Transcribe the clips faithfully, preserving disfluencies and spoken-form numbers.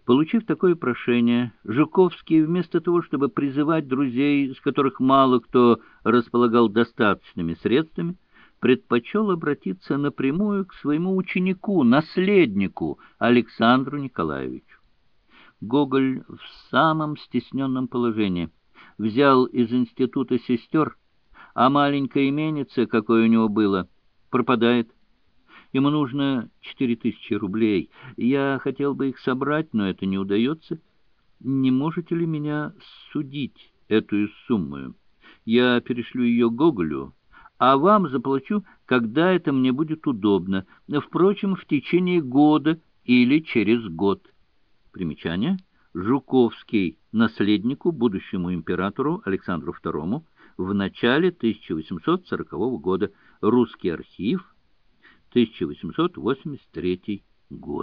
Получив такое прошение, Жуковский, вместо того, чтобы призывать друзей, с которых мало кто располагал достаточными средствами, предпочел обратиться напрямую к своему ученику, наследнику Александру Николаевичу. Гоголь в самом стесненном положении взял из института сестер, а маленькое именице, какое у него было, пропадает. Ему нужно четыре тысячи рублей. Я хотел бы их собрать, но это не удается. Не можете ли меня судить эту сумму? Я перешлю ее Гоголю, а вам заплачу, когда это мне будет удобно. Впрочем, в течение года или через год. Примечание. Жуковский наследнику, будущему императору Александру второму, в начале тысяча восемьсот сорокового года. Русский архив, тысяча восемьсот восемьдесят третий год.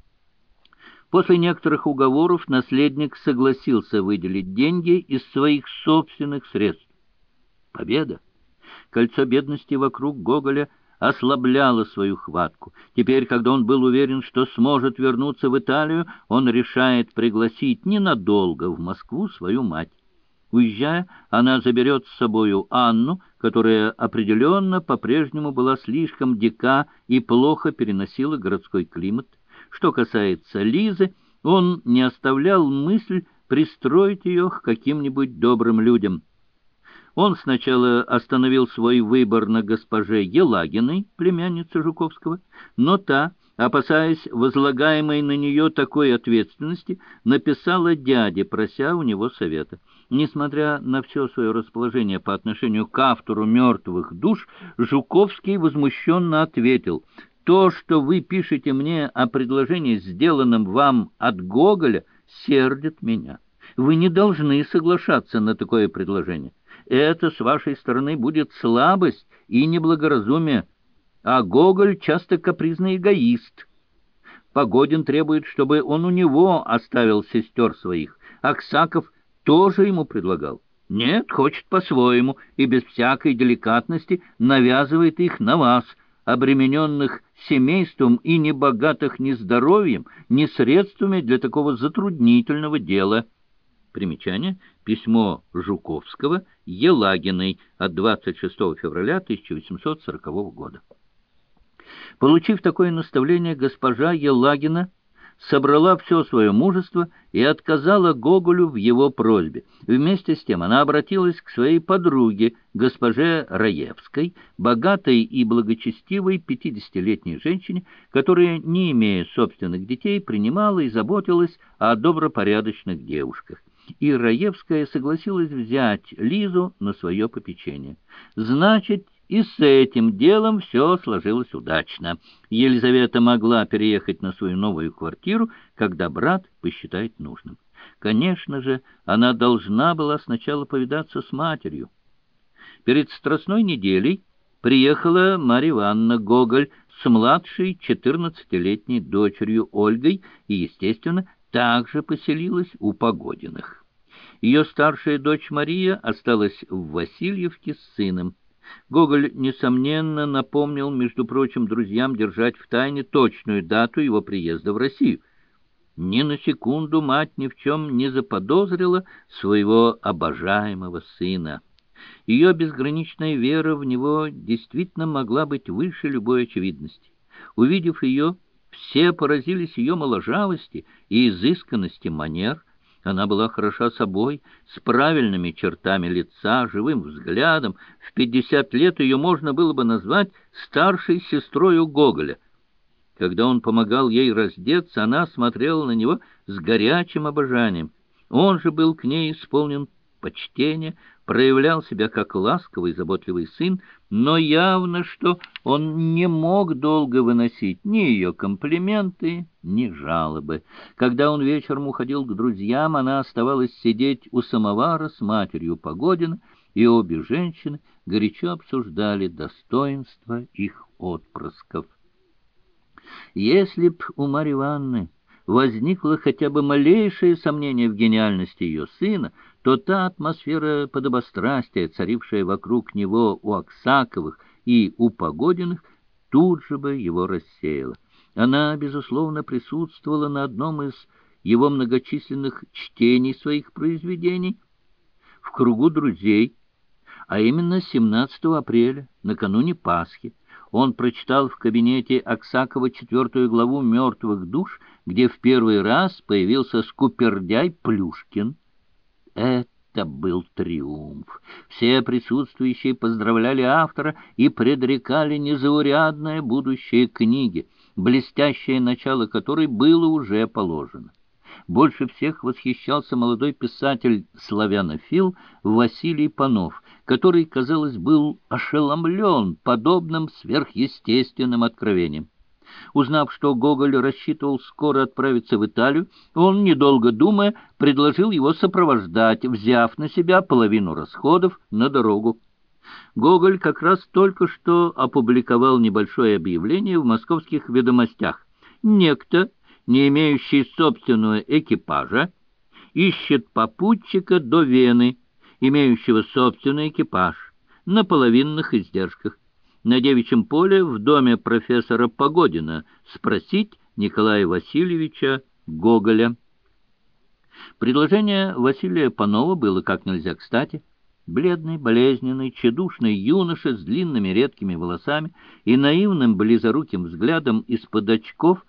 После некоторых уговоров наследник согласился выделить деньги из своих собственных средств. Победа! Кольцо бедности вокруг Гоголя ослабляло свою хватку. Теперь, когда он был уверен, что сможет вернуться в Италию, он решает пригласить ненадолго в Москву свою мать. Уезжая, она заберет с собою Анну, которая определенно по-прежнему была слишком дика и плохо переносила городской климат. Что касается Лизы, он не оставлял мысль пристроить ее к каким-нибудь добрым людям. Он сначала остановил свой выбор на госпоже Елагиной, племяннице Жуковского, но та, опасаясь возлагаемой на нее такой ответственности, написала дяде, прося у него совета. Несмотря на все свое расположение по отношению к автору «Мертвых душ», Жуковский возмущенно ответил: «То, что вы пишете мне о предложении, сделанном вам от Гоголя, сердит меня. Вы не должны соглашаться на такое предложение. Это с вашей стороны будет слабость и неблагоразумие, а Гоголь часто капризный эгоист. Погодин требует, чтобы он у него оставил сестер своих. Аксаков тоже ему предлагал. Нет, хочет по-своему и без всякой деликатности навязывает их на вас, обремененных семейством и небогатых ни здоровьем, ни средствами для такого затруднительного дела». Примечание. Письмо Жуковского Елагиной от двадцать шестого февраля тысяча восемьсот сорокового года. Получив такое наставление, госпожа Елагина собрала все свое мужество и отказала Гоголю в его просьбе. Вместе с тем она обратилась к своей подруге, госпоже Раевской, богатой и благочестивой пятидесятилетней женщине, которая, не имея собственных детей, принимала и заботилась о добропорядочных девушках. И Раевская согласилась взять Лизу на свое попечение. Значит, и с этим делом все сложилось удачно. Елизавета могла переехать на свою новую квартиру, когда брат посчитает нужным. Конечно же, она должна была сначала повидаться с матерью. Перед Страстной неделей приехала Марья Ивановна Гоголь с младшей четырнадцатилетней дочерью Ольгой и, естественно, также поселилась у Погодиных. Ее старшая дочь Мария осталась в Васильевке с сыном. Гоголь, несомненно, напомнил, между прочим, друзьям держать в тайне точную дату его приезда в Россию. Ни на секунду мать ни в чем не заподозрила своего обожаемого сына. Ее безграничная вера в него действительно могла быть выше любой очевидности. Увидев ее, все поразились ее моложавости и изысканности манер. Она была хороша собой, с правильными чертами лица, живым взглядом. В пятьдесят лет ее можно было бы назвать старшей сестрою Гоголя. Когда он помогал ей раздеться, она смотрела на него с горячим обожанием. Он же был к ней исполнен почтения, проявлял себя как ласковый, заботливый сын, но явно, что он не мог долго выносить ни ее комплименты, ни жалобы. Когда он вечером уходил к друзьям, она оставалась сидеть у самовара с матерью Погодина, и обе женщины горячо обсуждали достоинства их отпрысков. Если б у Марьи Ивановны возникло хотя бы малейшее сомнение в гениальности ее сына, то та атмосфера подобострастия, царившая вокруг него у Аксаковых и у Погодиных, тут же бы его рассеяла. Она, безусловно, присутствовала на одном из его многочисленных чтений своих произведений в кругу друзей, а именно семнадцатого апреля, накануне Пасхи, он прочитал в кабинете Аксакова четвертую главу «Мертвых душ», где в первый раз появился скупердяй Плюшкин. Это был триумф. Все присутствующие поздравляли автора и предрекали незаурядное будущее книги, блестящее начало которой было уже положено. Больше всех восхищался молодой писатель-славянофил Василий Панов, который, казалось, был ошеломлен подобным сверхъестественным откровением. Узнав, что Гоголь рассчитывал скоро отправиться в Италию, он, недолго думая, предложил его сопровождать, взяв на себя половину расходов на дорогу. Гоголь как раз только что опубликовал небольшое объявление в московских ведомостях. Некто, не имеющий собственного экипажа, ищет попутчика до Вены, имеющего собственный экипаж, на половинных издержках. На Девичьем поле в доме профессора Погодина спросить Николая Васильевича Гоголя. Предложение Василия Панова было как нельзя кстати. Бледный, болезненный, тщедушный юноша с длинными редкими волосами и наивным близоруким взглядом из-под очков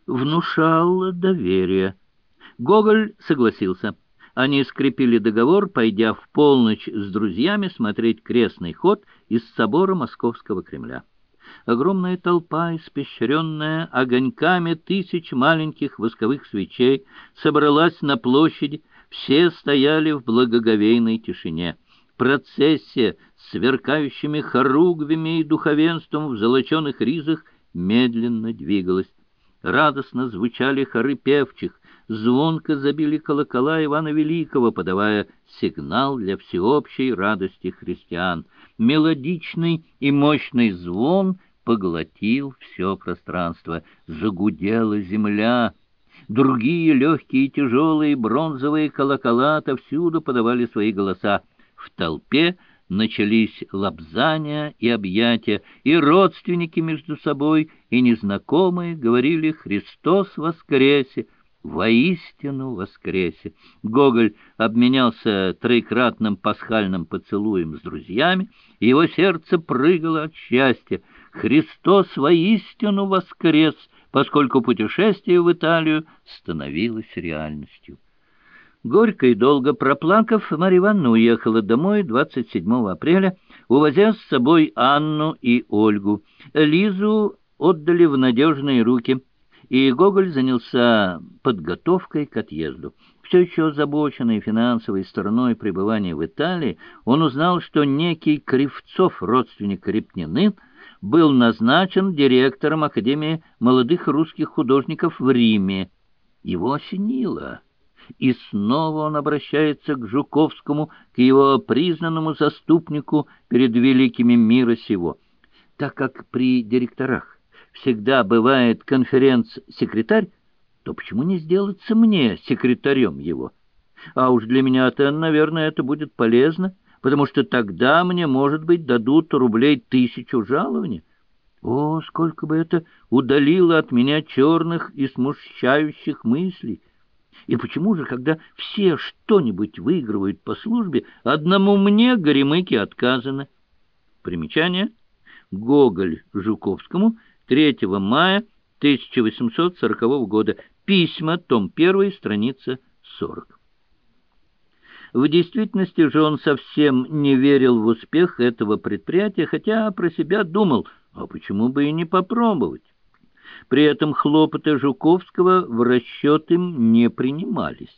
внушал доверие. Гоголь согласился. Они скрепили договор, пойдя в полночь с друзьями смотреть крестный ход из собора Московского Кремля. Огромная толпа, испещренная огоньками тысяч маленьких восковых свечей, собралась на площади, все стояли в благоговейной тишине. Процессия с сверкающими хоругвями и духовенством в золоченых ризах медленно двигалась. Радостно звучали хоры певчих, звонко забили колокола Ивана Великого, подавая сигнал для всеобщей радости христиан. Мелодичный и мощный звон поглотил все пространство. Загудела земля. Другие легкие и тяжелые бронзовые колокола отовсюду подавали свои голоса. В толпе начались лобзания и объятия, и родственники между собой, и незнакомые говорили «Христос воскресе! Воистину воскресе!». Гоголь обменялся троекратным пасхальным поцелуем с друзьями, и его сердце прыгало от счастья. Христос воистину воскрес, поскольку путешествие в Италию становилось реальностью. Горько и долго проплакав, Марья Ивановна уехала домой двадцать седьмого апреля, увозя с собой Анну и Ольгу. Лизу отдали в надежные руки, и Гоголь занялся подготовкой к отъезду. Все еще озабоченный финансовой стороной пребывания в Италии, он узнал, что некий Кривцов, родственник Репнины, был назначен директором Академии молодых русских художников в Риме. Его осенило. И снова он обращается к Жуковскому, к его признанному заступнику перед великими мира сего. Так как при директорах всегда бывает конференц-секретарь, то почему не сделаться мне секретарем его? А уж для меня-то, наверное, это будет полезно, потому что тогда мне, может быть, дадут рублей тысячу жалования. О, сколько бы это удалило от меня черных и смущающих мыслей! И почему же, когда все что-нибудь выигрывают по службе, одному мне, горемыке, отказано? Примечание. Гоголь Жуковскому, третьего мая тысяча восемьсот сорокового года. Письма, том первый, страница сорок. В действительности же он совсем не верил в успех этого предприятия, хотя про себя думал, а почему бы и не попробовать? При этом хлопоты Жуковского в расчет им не принимались.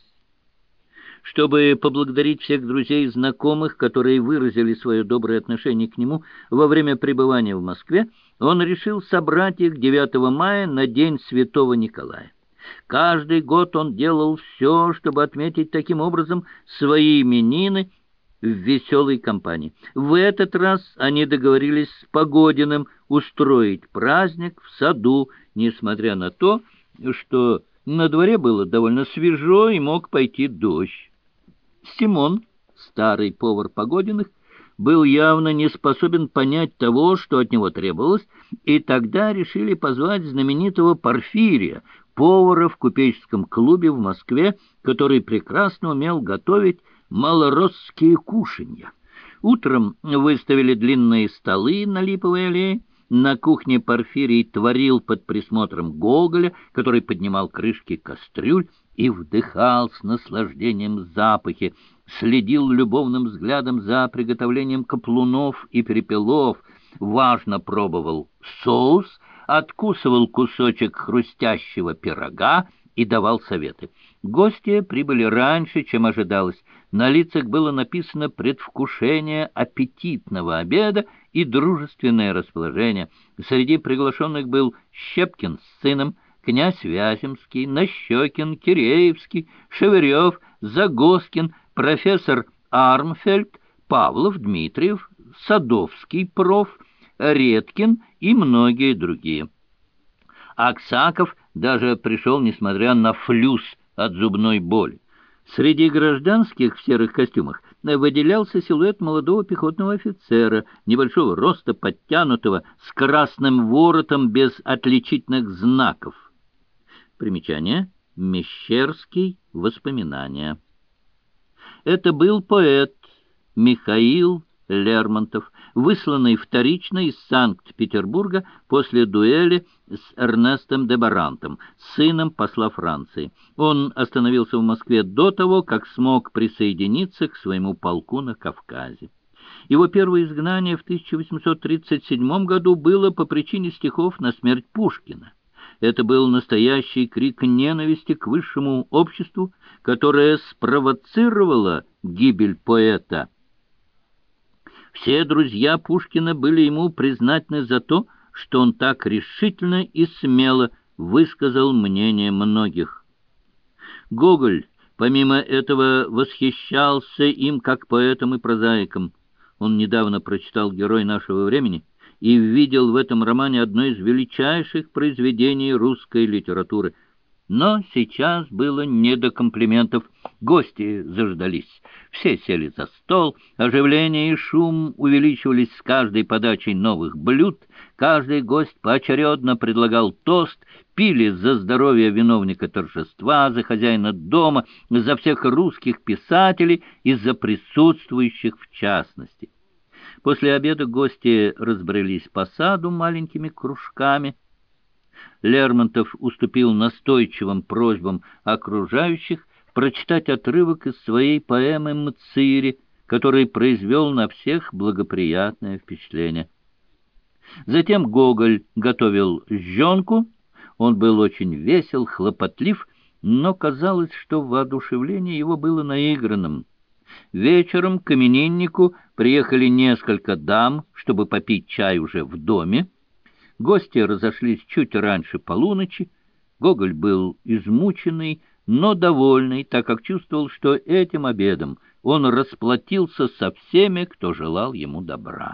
Чтобы поблагодарить всех друзей и знакомых, которые выразили свое доброе отношение к нему во время пребывания в Москве, он решил собрать их девятого мая на День Святого Николая. Каждый год он делал все, чтобы отметить таким образом свои именины в веселой компании. В этот раз они договорились с Погодиным устроить праздник в саду, несмотря на то, что на дворе было довольно свежо и мог пойти дождь. Симон, старый повар Погодиных, был явно не способен понять того, что от него требовалось, и тогда решили позвать знаменитого Порфирия, повара в купеческом клубе в Москве, который прекрасно умел готовить малоросские кушанья. Утром выставили длинные столы на Липовой аллее. На кухне Порфирий творил под присмотром Гоголя, который поднимал крышки кастрюль и вдыхал с наслаждением запахи, следил любовным взглядом за приготовлением каплунов и перепелов, важно пробовал соус, откусывал кусочек хрустящего пирога и давал советы. Гости прибыли раньше, чем ожидалось. На лицах было написано предвкушение аппетитного обеда и дружественное расположение. Среди приглашенных был Щепкин с сыном, князь Вяземский, Нащекин, Киреевский, Шеверев, Загоскин, профессор Армфельд, Павлов, Дмитриев, Садовский, проф, Редкин и многие другие. Аксаков даже пришел, несмотря на флюс от зубной боли. Среди гражданских в серых костюмах выделялся силуэт молодого пехотного офицера, небольшого роста, подтянутого, с красным воротом без отличительных знаков. Примечание. Мещерский. Воспоминания. Это был поэт Михаил Лермонтов, высланный вторично из Санкт-Петербурга после дуэли с Эрнестом де Барантом, сыном посла Франции. Он остановился в Москве до того, как смог присоединиться к своему полку на Кавказе. Его первое изгнание в тысяча восемьсот тридцать седьмом году было по причине стихов на смерть Пушкина. Это был настоящий крик ненависти к высшему обществу, которое спровоцировало гибель поэта. Все друзья Пушкина были ему признательны за то, что он так решительно и смело высказал мнение многих. Гоголь, помимо этого, восхищался им как поэтом и прозаиком. Он недавно прочитал «Герой нашего времени» и видел в этом романе одно из величайших произведений русской литературы. Но сейчас было не до комплиментов. Гости заждались. Все сели за стол. Оживление и шум увеличивались с каждой подачей новых блюд. Каждый гость поочередно предлагал тост. Пили за здоровье виновника торжества, за хозяина дома, за всех русских писателей и за присутствующих в частности. После обеда гости разбрелись по саду маленькими кружками. Лермонтов уступил настойчивым просьбам окружающих прочитать отрывок из своей поэмы «Мцири», который произвел на всех благоприятное впечатление. Затем Гоголь готовил жжёнку. Он был очень весел, хлопотлив, но казалось, что воодушевление его было наигранным. Вечером к имениннику приехали несколько дам, чтобы попить чай уже в доме. Гости разошлись чуть раньше полуночи. Гоголь был измученный, но довольный, так как чувствовал, что этим обедом он расплатился со всеми, кто желал ему добра.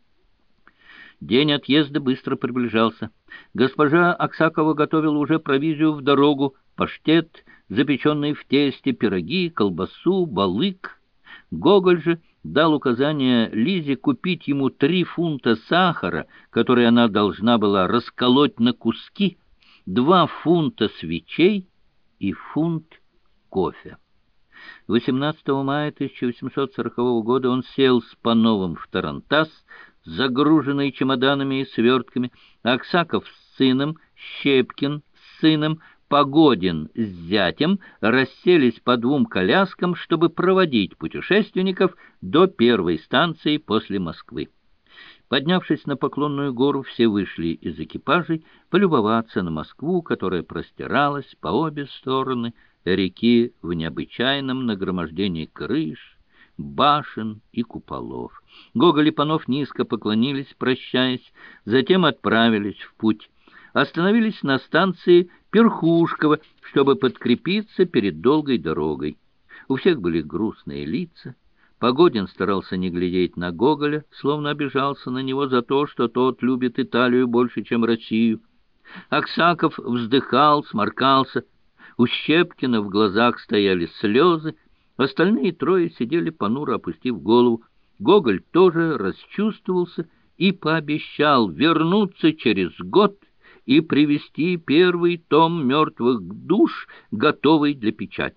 День отъезда быстро приближался. Госпожа Аксакова готовила уже провизию в дорогу, паштет, запеченные в тесте, пироги, колбасу, балык. Гоголь же дал указание Лизе купить ему три фунта сахара, который она должна была расколоть на куски, два фунта свечей и фунт кофе. восемнадцатого мая тысяча восемьсот сорокового года он сел с Пановым в тарантас, загруженный чемоданами и свертками. Аксаков с сыном, Щепкин с сыном, Погодин с зятем расселись по двум коляскам, чтобы проводить путешественников до первой станции после Москвы. Поднявшись на Поклонную гору, все вышли из экипажей полюбоваться на Москву, которая простиралась по обе стороны реки в необычайном нагромождении крыш, башен и куполов. Гоголь и Панов низко поклонились, прощаясь, затем отправились в путь. Остановились на станции Перхушково, чтобы подкрепиться перед долгой дорогой. У всех были грустные лица. Погодин старался не глядеть на Гоголя, словно обижался на него за то, что тот любит Италию больше, чем Россию. Аксаков вздыхал, сморкался. У Щепкина в глазах стояли слезы. Остальные трое сидели понуро, опустив голову. Гоголь тоже расчувствовался и пообещал вернуться через год и привести первый том «Мертвых душ», готовый для печати.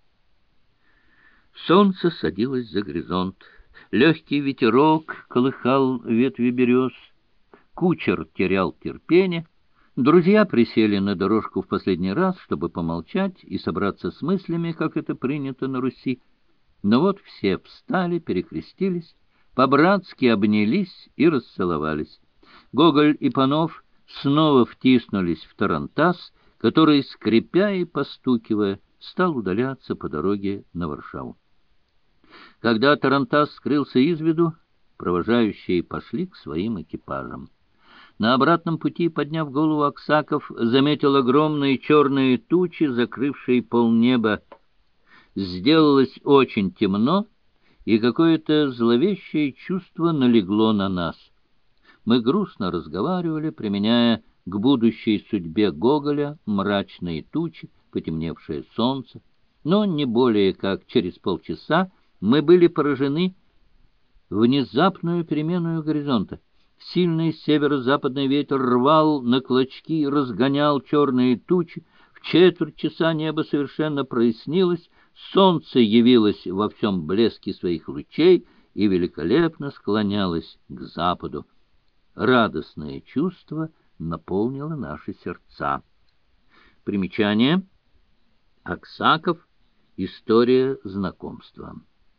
Солнце садилось за горизонт. Легкий ветерок колыхал ветви берез. Кучер терял терпение. Друзья присели на дорожку в последний раз, чтобы помолчать и собраться с мыслями, как это принято на Руси. Но вот все встали, перекрестились, по-братски обнялись и расцеловались. Гоголь и Панов снова втиснулись в тарантас, который, скрипя и постукивая, стал удаляться по дороге на Варшаву. Когда тарантас скрылся из виду, провожающие пошли к своим экипажам. На обратном пути, подняв голову, Аксаков заметил огромные черные тучи, закрывшие полнеба. Сделалось очень темно, и какое-то зловещее чувство налегло на нас. Мы грустно разговаривали, применяя к будущей судьбе Гоголя мрачные тучи, потемневшее солнце, но не более как через полчаса мы были поражены внезапную перемену горизонта. Сильный северо-западный ветер рвал на клочки и разгонял черные тучи. В четверть часа небо совершенно прояснилось, солнце явилось во всем блеске своих лучей и великолепно склонялось к западу. Радостное чувство наполнило наши сердца. Примечание. Аксаков. История знакомства.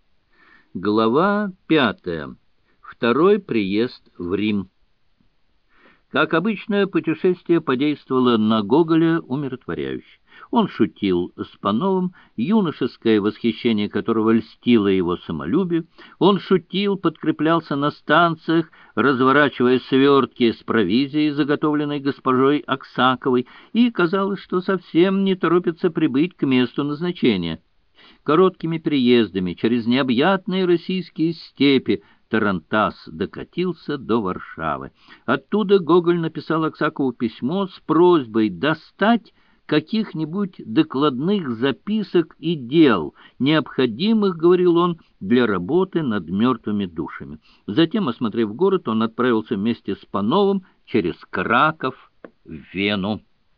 Глава пятая. Второй приезд в Рим. Как обычно, путешествие подействовало на Гоголя умиротворяюще. Он шутил с Пановым, юношеское восхищение которого льстило его самолюбию. Он шутил, подкреплялся на станциях, разворачивая свертки с провизией, заготовленной госпожой Аксаковой, и казалось, что совсем не торопится прибыть к месту назначения. Короткими переездами через необъятные российские степи тарантас докатился до Варшавы. Оттуда Гоголь написал Аксакову письмо с просьбой достать каких-нибудь докладных записок и дел, необходимых, говорил он, для работы над мертвыми душами. Затем, осмотрев город, он отправился вместе с Пановым через Краков в Вену.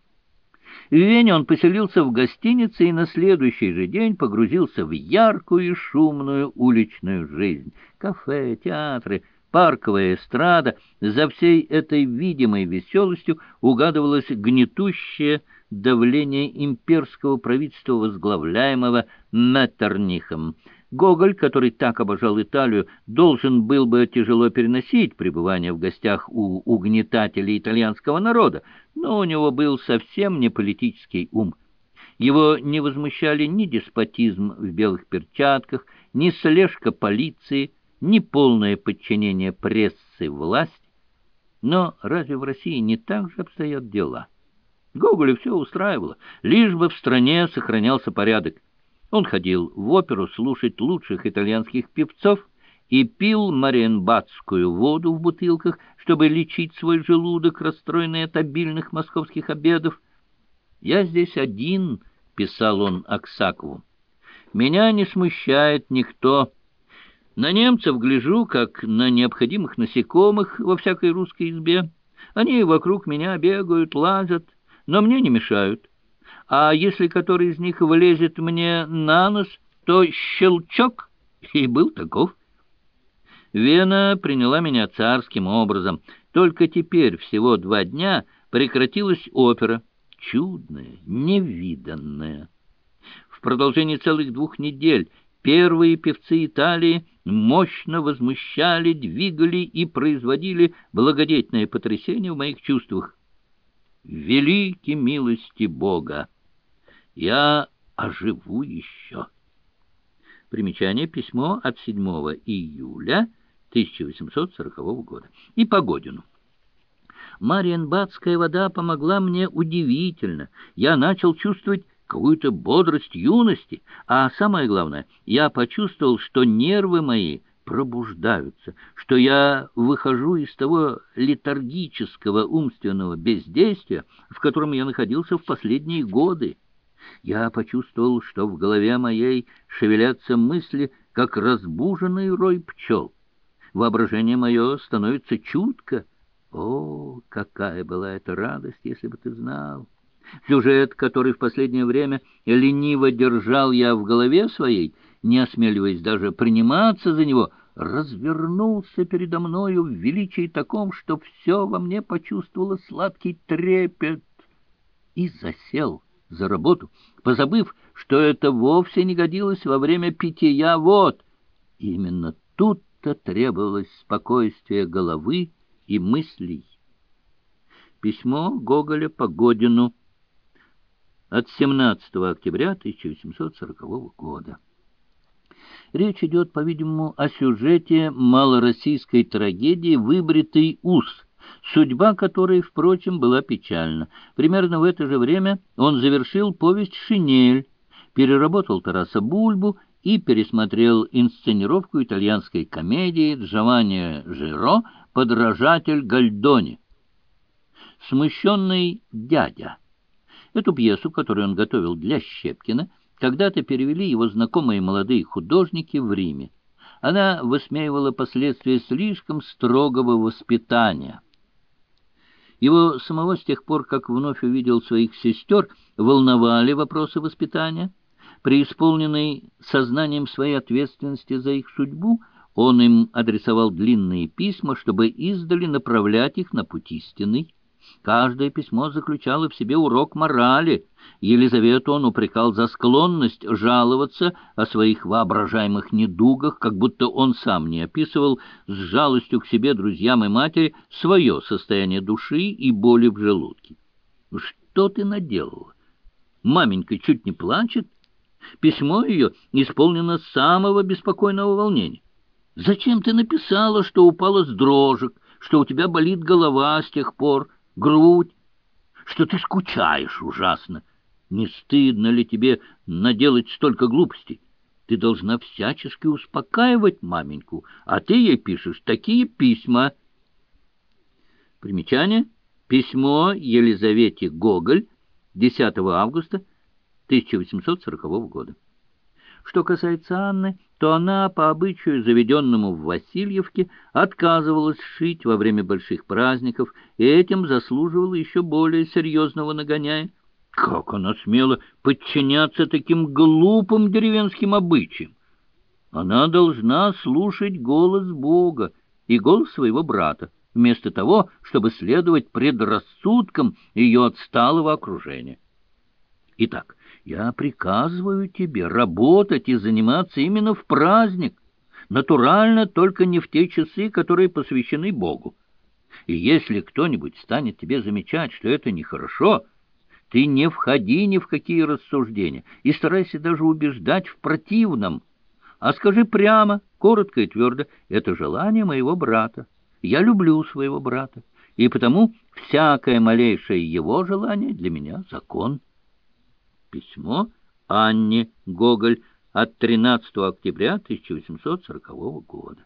В Вене он поселился в гостинице и на следующий же день погрузился в яркую и шумную уличную жизнь. Кафе, театры, парковая эстрада. За всей этой видимой веселостью угадывалось гнетущее давление имперского правительства, возглавляемого Меттернихом. Гоголь, который так обожал Италию, должен был бы тяжело переносить пребывание в гостях у угнетателей итальянского народа, но у него был совсем не политический ум. Его не возмущали ни деспотизм в белых перчатках, ни слежка полиции, ни полное подчинение прессы власти. Но разве в России не так же обстоят дела? Гоголя все устраивало, лишь бы в стране сохранялся порядок. Он ходил в оперу слушать лучших итальянских певцов и пил мариенбадскую воду в бутылках, чтобы лечить свой желудок, расстроенный от обильных московских обедов. «Я здесь один», — писал он Аксакову. «Меня не смущает никто. На немцев гляжу, как на необходимых насекомых во всякой русской избе. Они вокруг меня бегают, лазят, но мне не мешают. А если который из них влезет мне на нос, то щелчок, и был таков». Вена приняла меня царским образом. Только теперь, всего два дня, прекратилась опера. Чудная, невиданная. В продолжении целых двух недель первые певцы Италии мощно возмущали, двигали и производили благодетельное потрясение в моих чувствах. Велики милости Бога! Я оживу еще. Примечание. Письмо от седьмого июля тысяча восемьсот сорокового года. И Погодину. Мариенбадская вода помогла мне удивительно. Я начал чувствовать какую-то бодрость юности, а самое главное, я почувствовал, что нервы мои пробуждаются, что я выхожу из того летаргического умственного бездействия, в котором я находился в последние годы. Я почувствовал, что в голове моей шевелятся мысли, как разбуженный рой пчел. Воображение мое становится чутко. О, какая была эта радость, если бы ты знал! Сюжет, который в последнее время лениво держал я в голове своей, не осмеливаясь даже приниматься за него, развернулся передо мною в величии таком, что все во мне почувствовало сладкий трепет и засел за работу, позабыв, что это вовсе не годилось во время питья вод. Именно тут-то требовалось спокойствие головы и мыслей. Письмо Гоголя Погодину от семнадцатого октября тысяча восемьсот сорокового года. Речь идет, по-видимому, о сюжете малороссийской трагедии «Выбритый ус», судьба которой, впрочем, была печальна. Примерно в это же время он завершил повесть «Шинель», переработал Тараса Бульбу и пересмотрел инсценировку итальянской комедии Джованни Жиро «Подражатель Гальдони». «Смущенный дядя». Эту пьесу, которую он готовил для Щепкина, когда-то перевели его знакомые молодые художники в Риме. Она высмеивала последствия слишком строгого воспитания. Его самого с тех пор, как вновь увидел своих сестер, волновали вопросы воспитания. Преисполненный сознанием своей ответственности за их судьбу, он им адресовал длинные письма, чтобы издали направлять их на путь истинный. Каждое письмо заключало в себе урок морали. Елизавету он упрекал за склонность жаловаться о своих воображаемых недугах, как будто он сам не описывал с жалостью к себе, друзьям и матери, свое состояние души и боли в желудке. «Что ты наделала? Маменька чуть не плачет. Письмо ее исполнено самого беспокойного волнения. Зачем ты написала, что упала с дрожек, что у тебя болит голова с тех пор, грудь, что ты скучаешь ужасно? Не стыдно ли тебе наделать столько глупостей? Ты должна всячески успокаивать маменьку, а ты ей пишешь такие письма». Примечание. Письмо Елизавете Гоголь, десятого августа тысяча восемьсот сорокового года. Что касается Анны, то она, по обычаю, заведенному в Васильевке, отказывалась шить во время больших праздников и этим заслуживала еще более серьезного нагоняя. Как она смела подчиняться таким глупым деревенским обычаям? Она должна слушать голос Бога и голос своего брата, вместо того, чтобы следовать предрассудкам ее отсталого окружения. Итак, я приказываю тебе работать и заниматься именно в праздник, натурально, только не в те часы, которые посвящены Богу. И если кто-нибудь станет тебе замечать, что это нехорошо, ты не входи ни в какие рассуждения и старайся даже убеждать в противном, а скажи прямо, коротко и твердо: это желание моего брата. Я люблю своего брата, и потому всякое малейшее его желание для меня закон. Письмо Анне Гоголь от тринадцатого октября тысяча восемьсот сорокового года.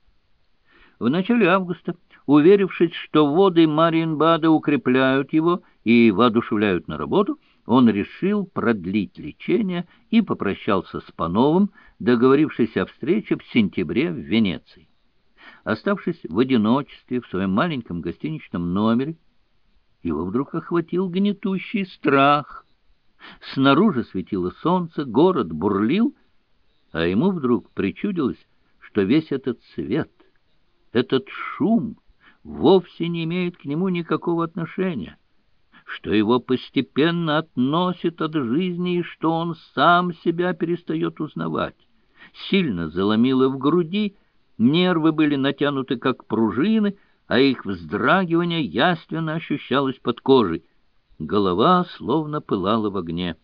В начале августа, уверившись, что воды Мариенбада укрепляют его и воодушевляют на работу, он решил продлить лечение и попрощался с Пановым, договорившись о встрече в сентябре в Венеции. Оставшись в одиночестве в своем маленьком гостиничном номере, его вдруг охватил гнетущий страх. Снаружи светило солнце, город бурлил, а ему вдруг причудилось, что весь этот свет, этот шум вовсе не имеет к нему никакого отношения, что его постепенно относит от жизни и что он сам себя перестает узнавать. Сильно заломило в груди, нервы были натянуты как пружины, а их вздрагивание яственно ощущалось под кожей. Голова словно пылала в огне.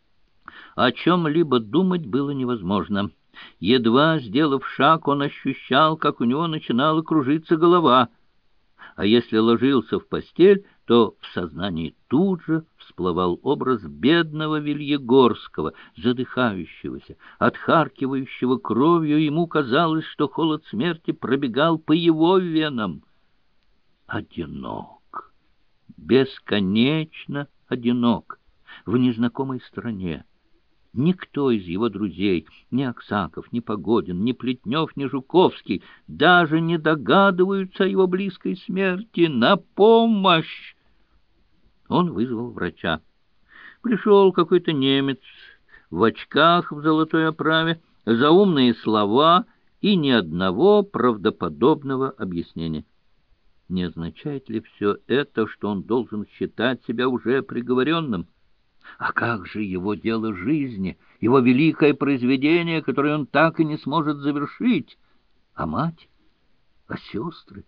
О чем-либо думать было невозможно. Едва сделав шаг, он ощущал, как у него начинала кружиться голова. А если ложился в постель, то в сознании тут же всплывал образ бедного Вильегорского, задыхающегося, отхаркивающего кровью. Ему казалось, что холод смерти пробегал по его венам. Одинок, бесконечно одинок, в незнакомой стране, Никто из его друзей, ни Аксаков, ни Погодин, ни Плетнев, ни Жуковский, даже не догадываются о его близкой смерти. На помощь! Он вызвал врача. Пришел какой-то немец в очках в золотой оправе, заумные слова и ни одного правдоподобного объяснения. Не означает ли все это, что он должен считать себя уже приговоренным? А как же его дело жизни, его великое произведение, которое он так и не сможет завершить? А мать? А сестры?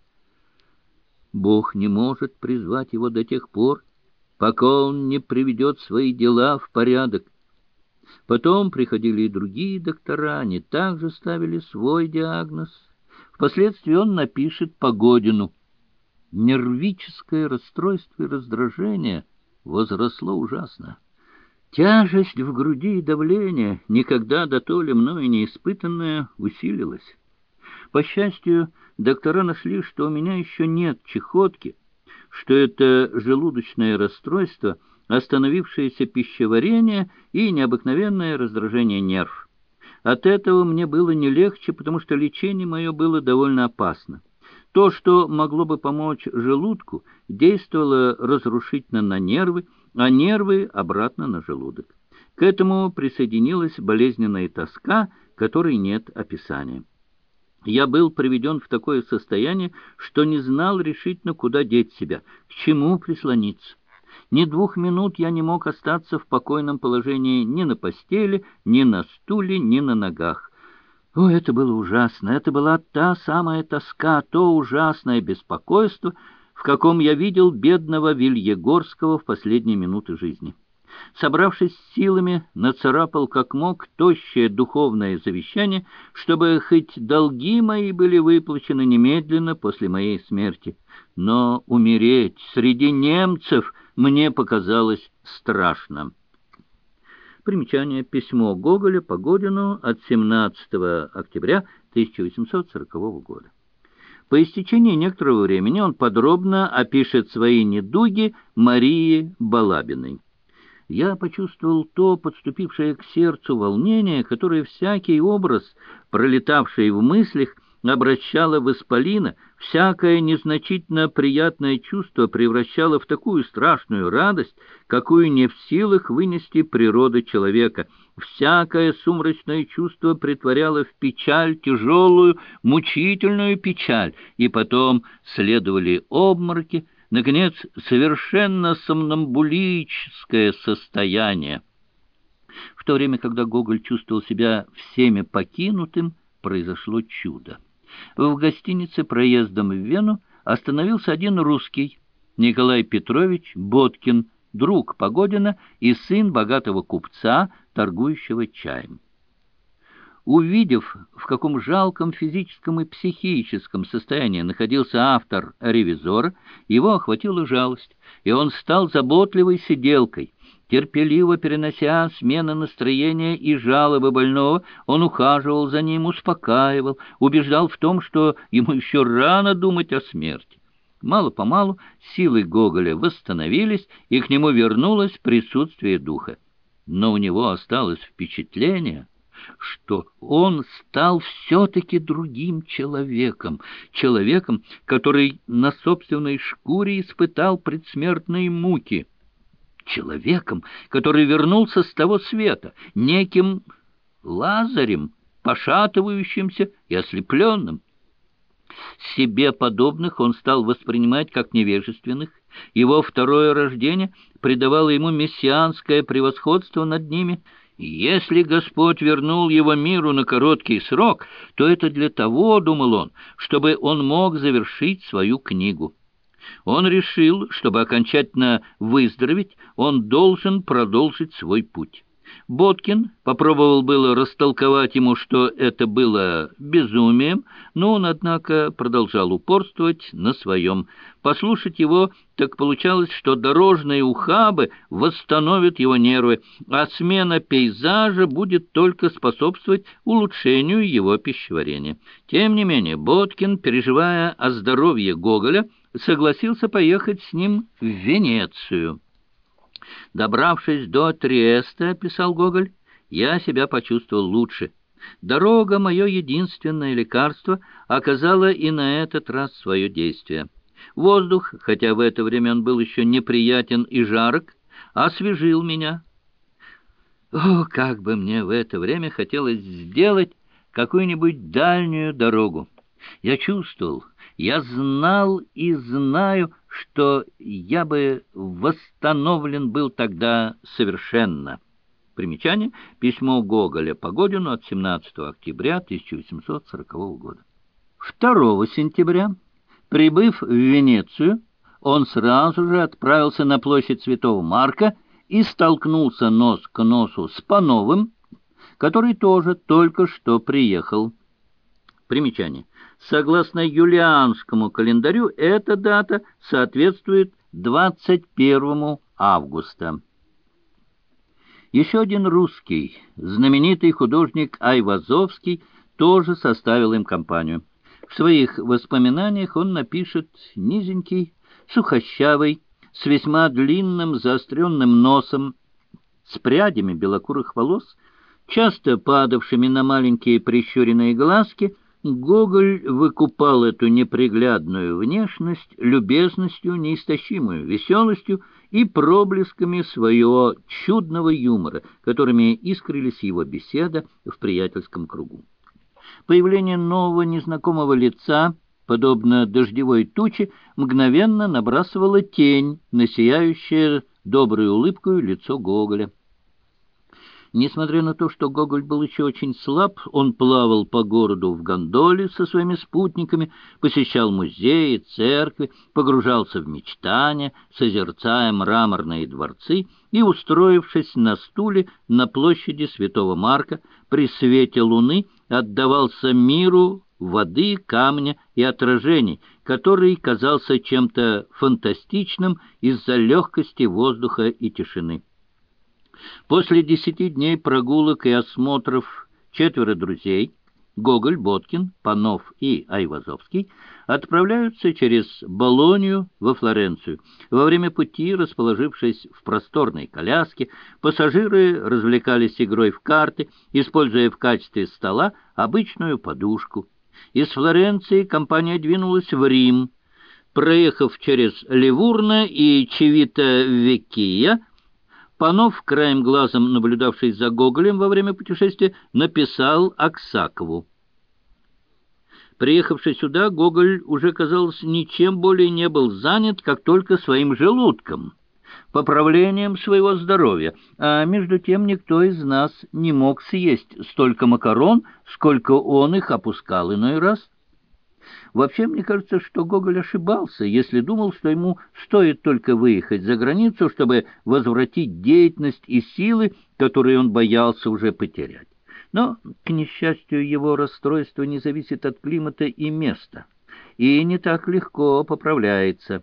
Бог не может призвать его до тех пор, пока он не приведет свои дела в порядок. Потом приходили и другие доктора, они также ставили свой диагноз. Впоследствии он напишет Погодину. Нервическое расстройство и раздражение возросло ужасно. Тяжесть в груди и давление, никогда дотоле мною не испытанное, усилилось. По счастью, доктора нашли, что у меня еще нет чахотки, что это желудочное расстройство, остановившееся пищеварение и необыкновенное раздражение нерв. От этого мне было не легче, потому что лечение мое было довольно опасно. То, что могло бы помочь желудку, действовало разрушительно на нервы, а нервы обратно на желудок. К этому присоединилась болезненная тоска, которой нет описания. Я был приведен в такое состояние, что не знал решительно, куда деть себя, к чему прислониться. Ни двух минут я не мог остаться в покойном положении ни на постели, ни на стуле, ни на ногах. О, это было ужасно! Это была та самая тоска, то ужасное беспокойство, в каком я видел бедного Вильегорского в последние минуты жизни. Собравшись с силами, нацарапал как мог тощее духовное завещание, чтобы хоть долги мои были выплачены немедленно после моей смерти. Но умереть среди немцев мне показалось страшно. Примечание. Письмо Гоголя Погодину от семнадцатого октября тысяча восемьсот сорокового года. По истечении некоторого времени он подробно опишет свои недуги Марии Балабиной. Я почувствовал то подступившее к сердцу волнение, которое всякий образ, пролетавший в мыслях, обращало в исполина, всякое незначительно приятное чувство превращало в такую страшную радость, какую не в силах вынести природа человека. Всякое сумрачное чувство притворяло в печаль тяжелую, мучительную печаль, и потом следовали обмороки, наконец, совершенно сомнамбулическое состояние. В то время, когда Гоголь чувствовал себя всеми покинутым, произошло чудо. В гостинице проездом в Вену остановился один русский, Николай Петрович Боткин, друг Погодина и сын богатого купца, торгующего чаем. Увидев, в каком жалком физическом и психическом состоянии находился автор «Ревизора», его охватила жалость, и он стал заботливой сиделкой. Терпеливо перенося смены настроения и жалобы больного, он ухаживал за ним, успокаивал, убеждал в том, что ему еще рано думать о смерти. Мало-помалу силы Гоголя восстановились, и к нему вернулось присутствие духа. Но у него осталось впечатление, что он стал все-таки другим человеком, человеком, который на собственной шкуре испытал предсмертные муки, человеком, который вернулся с того света, неким Лазарем, пошатывающимся и ослепленным. Себе подобных он стал воспринимать как невежественных. Его второе рождение придавало ему мессианское превосходство над ними. И если Господь вернул его миру на короткий срок, то это для того, думал он, чтобы он мог завершить свою книгу. Он решил, чтобы окончательно выздороветь, он должен продолжить свой путь. Боткин попробовал было растолковать ему, что это было безумием, но он, однако, продолжал упорствовать на своем. Послушать его, так получалось, что дорожные ухабы восстановят его нервы, а смена пейзажа будет только способствовать улучшению его пищеварения. Тем не менее, Боткин, переживая о здоровье Гоголя, согласился поехать с ним в Венецию. Добравшись до Триеста, писал Гоголь, я себя почувствовал лучше. Дорога, мое единственное лекарство, оказала и на этот раз свое действие. Воздух, хотя в это время он был еще неприятен и жарок, освежил меня. О, как бы мне в это время хотелось сделать какую-нибудь дальнюю дорогу! Я чувствовал, я знал и знаю, что я бы восстановлен был тогда совершенно. Примечание. Письмо Гоголя Погодину от семнадцатого октября тысяча восемьсот сорокового года. второго сентября, прибыв в Венецию, он сразу же отправился на площадь Святого Марка и столкнулся нос к носу с Пановым, который тоже только что приехал. Примечание. Согласно юлианскому календарю, эта дата соответствует двадцать первому августа. Еще один русский, знаменитый художник Айвазовский, тоже составил им компанию. В своих воспоминаниях он напишет: низенький, сухощавый, с весьма длинным заостренным носом, с прядями белокурых волос, часто падавшими на маленькие прищуренные глазки, Гоголь выкупал эту неприглядную внешность любезностью неистощимую, веселостью и проблесками своего чудного юмора, которыми искрились его беседа в приятельском кругу. Появление нового незнакомого лица, подобно дождевой туче, мгновенно набрасывало тень на сияющее доброй улыбкой лицо Гоголя. Несмотря на то, что Гоголь был еще очень слаб, он плавал по городу в гондоле со своими спутниками, посещал музеи, церкви, погружался в мечтания, созерцая мраморные дворцы и, устроившись на стуле на площади Святого Марка, при свете луны отдавался миру воды, камня и отражений, который казался чем-то фантастичным из-за легкости воздуха и тишины. После десяти дней прогулок и осмотров четверо друзей — Гоголь, Боткин, Панов и Айвазовский — отправляются через Болонью во Флоренцию. Во время пути, расположившись в просторной коляске, пассажиры развлекались игрой в карты, используя в качестве стола обычную подушку. Из Флоренции компания двинулась в Рим. Проехав через Ливурно и Чивита-Веккия, Панов, краем глазом наблюдавший за Гоголем во время путешествия, написал Аксакову. Приехавший сюда, Гоголь уже, казалось, ничем более не был занят, как только своим желудком, поправлением своего здоровья, а между тем никто из нас не мог съесть столько макарон, сколько он их опускал иной раз. Вообще, мне кажется, что Гоголь ошибался, если думал, что ему стоит только выехать за границу, чтобы возвратить деятельность и силы, которые он боялся уже потерять. Но, к несчастью, его расстройство не зависит от климата и места, и не так легко поправляется.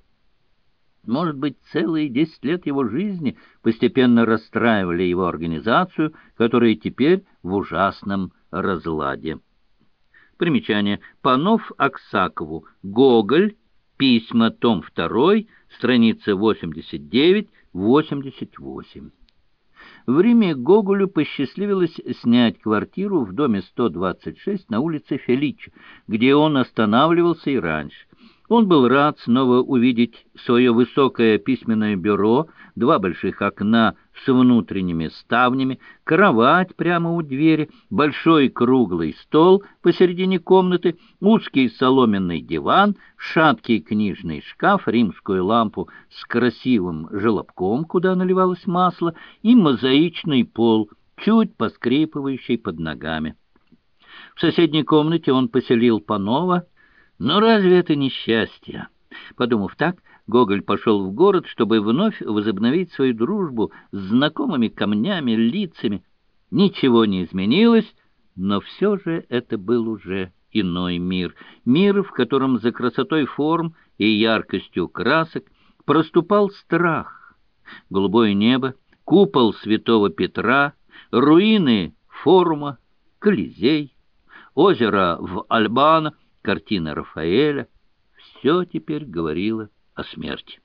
Может быть, целые десять лет его жизни постепенно расстраивали его организацию, которая теперь в ужасном разладе. Примечание. Панов Аксакову. Гоголь. Письма. Том второй. Страница восемьдесят девять восемьдесят восемь. В Риме Гоголю посчастливилось снять квартиру в доме сто двадцать шесть на улице Феличе, где он останавливался и раньше. Он был рад снова увидеть свое высокое письменное бюро, два больших окна с внутренними ставнями, кровать прямо у двери, большой круглый стол посередине комнаты, узкий соломенный диван, шаткий книжный шкаф, римскую лампу с красивым желобком, куда наливалось масло, и мозаичный пол, чуть поскрипывающий под ногами. В соседней комнате он поселил Панова. Но разве это не счастье? Подумав так, Гоголь пошел в город, чтобы вновь возобновить свою дружбу с знакомыми камнями, лицами. Ничего не изменилось, но все же это был уже иной мир. Мир, в котором за красотой форм и яркостью красок проступал страх. Голубое небо, купол святого Петра, руины форума, Колизей, озеро в Альбано, картина Рафаэля — все теперь говорило о смерти.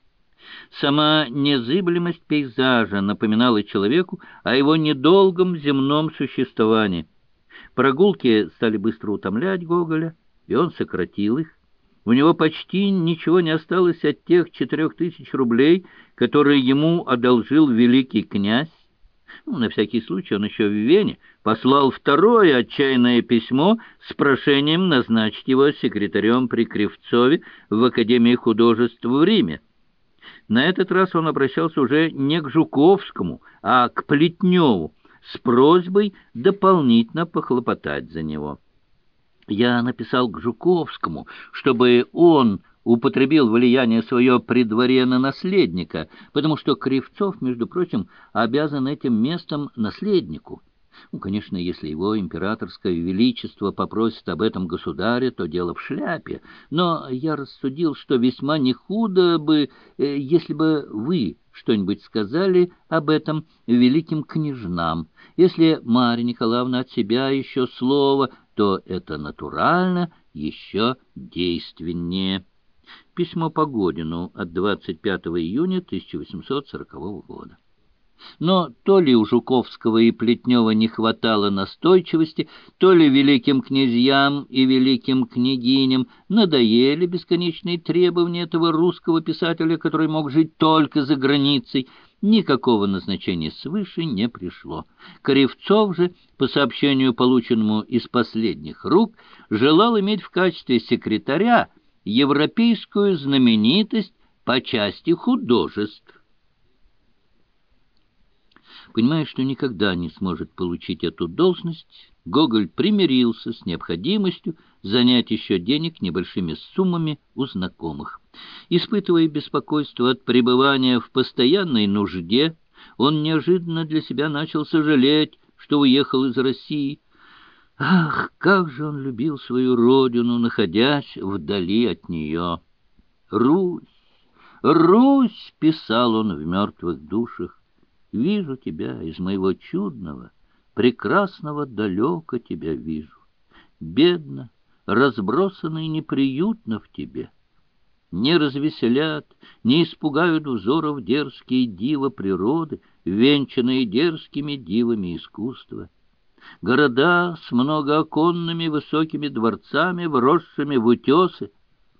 Сама незыблемость пейзажа напоминала человеку о его недолгом земном существовании. Прогулки стали быстро утомлять Гоголя, и он сократил их. У него почти ничего не осталось от тех четырех тысяч рублей, которые ему одолжил великий князь. Ну, на всякий случай он еще в Вене послал второе отчаянное письмо с прошением назначить его секретарем при Кривцове в Академии художеств в Риме. На этот раз он обращался уже не к Жуковскому, а к Плетневу с просьбой дополнительно похлопотать за него. Я написал к Жуковскому, чтобы он употребил влияние свое при дворе на наследника, потому что Кривцов, между прочим, обязан этим местом наследнику. Ну, конечно, если его императорское величество попросит об этом государя, то дело в шляпе. Но я рассудил, что весьма не худо бы, если бы вы что-нибудь сказали об этом великим княжнам. Если Марья Николаевна от себя еще слово, то это натурально еще действеннее. Письмо Погодину от двадцать пятого июня тысяча восемьсот сорокового года. Но то ли у Жуковского и Плетнева не хватало настойчивости, то ли великим князьям и великим княгиням надоели бесконечные требования этого русского писателя, который мог жить только за границей. Никакого назначения свыше не пришло. Кривцов же, по сообщению, полученному из последних рук, желал иметь в качестве секретаря европейскую знаменитость по части художеств. Понимая, что никогда не сможет получить эту должность, Гоголь примирился с необходимостью занять еще денег небольшими суммами у знакомых. Испытывая беспокойство от пребывания в постоянной нужде, он неожиданно для себя начал сожалеть, что уехал из России. Ах, как же он любил свою родину, находясь вдали от нее! «Русь! Русь!» — писал он в «Мертвых душах». «Вижу тебя из моего чудного, прекрасного далека тебя вижу. Бедно, разбросанно и неприютно в тебе. Не развеселят, не испугают взоров дерзкие дива природы, венчанные дерзкими дивами искусства. Города с многооконными высокими дворцами, вросшими в утесы,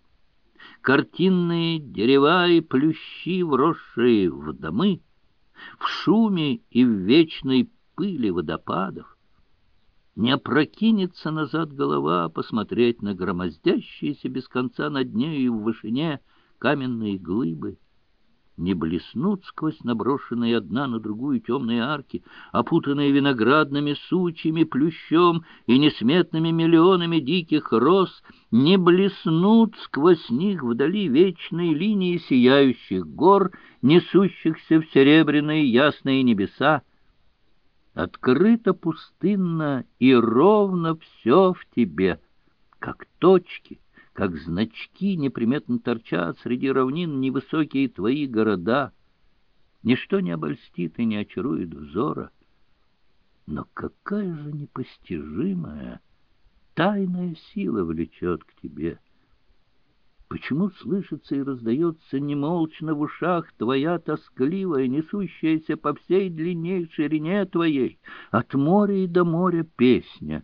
картинные дерева и плющи, вросшие в домы, в шуме и в вечной пыли водопадов. Не опрокинется назад голова посмотреть на громоздящиеся без конца над нею в вышине каменные глыбы. Не блеснут сквозь наброшенные одна на другую темные арки, опутанные виноградными сучьями, плющом и несметными миллионами диких роз, не блеснут сквозь них вдали вечные линии сияющих гор, несущихся в серебряные ясные небеса. Открыто пустынно и ровно все в тебе, как точки, как значки неприметно торчат среди равнин невысокие твои города. Ничто не обольстит и не очарует взора. Но какая же непостижимая, тайная сила влечет к тебе? Почему слышится и раздается немолчно в ушах твоя тоскливая, несущаяся по всей длинней ширине твоей, от моря и до моря песня?